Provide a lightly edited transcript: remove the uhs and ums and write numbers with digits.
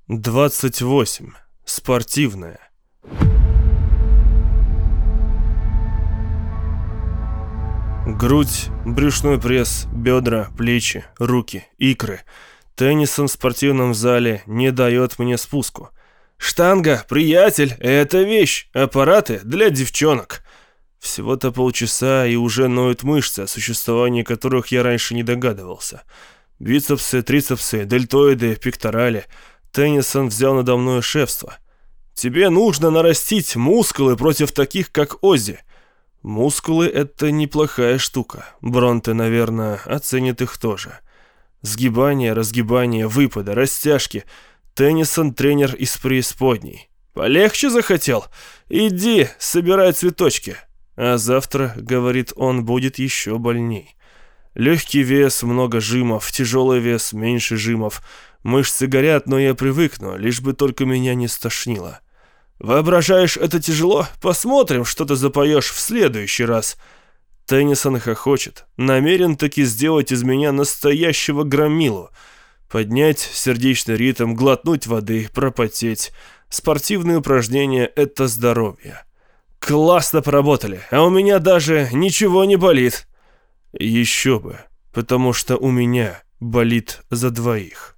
28. Спортивная. Грудь, брюшной пресс, бедра, плечи, руки, икры. Теннисон в спортивном зале не дает мне спуску. Штанга, приятель, это вещь, аппараты для девчонок. Всего-то полчаса, и уже ноют мышцы, о существовании которых я раньше не догадывался. Бицепсы, трицепсы, дельтоиды, пекторали. Теннисон взял надо мной шефство. Тебе нужно нарастить мускулы против таких, как Оззи. Мускулы — это неплохая штука. Бронте, наверное, оценит их тоже. Сгибание, разгибание, выпады, растяжки. Теннисон — тренер из преисподней. Полегче захотел? Иди, собирай цветочки. А завтра, говорит он, будет еще больней. Легкий вес, много жимов, тяжелый вес, меньше жимов. Мышцы горят, но я привыкну, лишь бы только меня не стошнило. Воображаешь, это тяжело? Посмотрим, что ты запоешь в следующий раз. Теннисон хохочет. Намерен таки сделать из меня настоящего громилу. Поднять сердечный ритм, глотнуть воды, пропотеть. Спортивные упражнения — это здоровье. Классно поработали, а у меня даже ничего не болит. Еще бы, потому что у меня болит за двоих.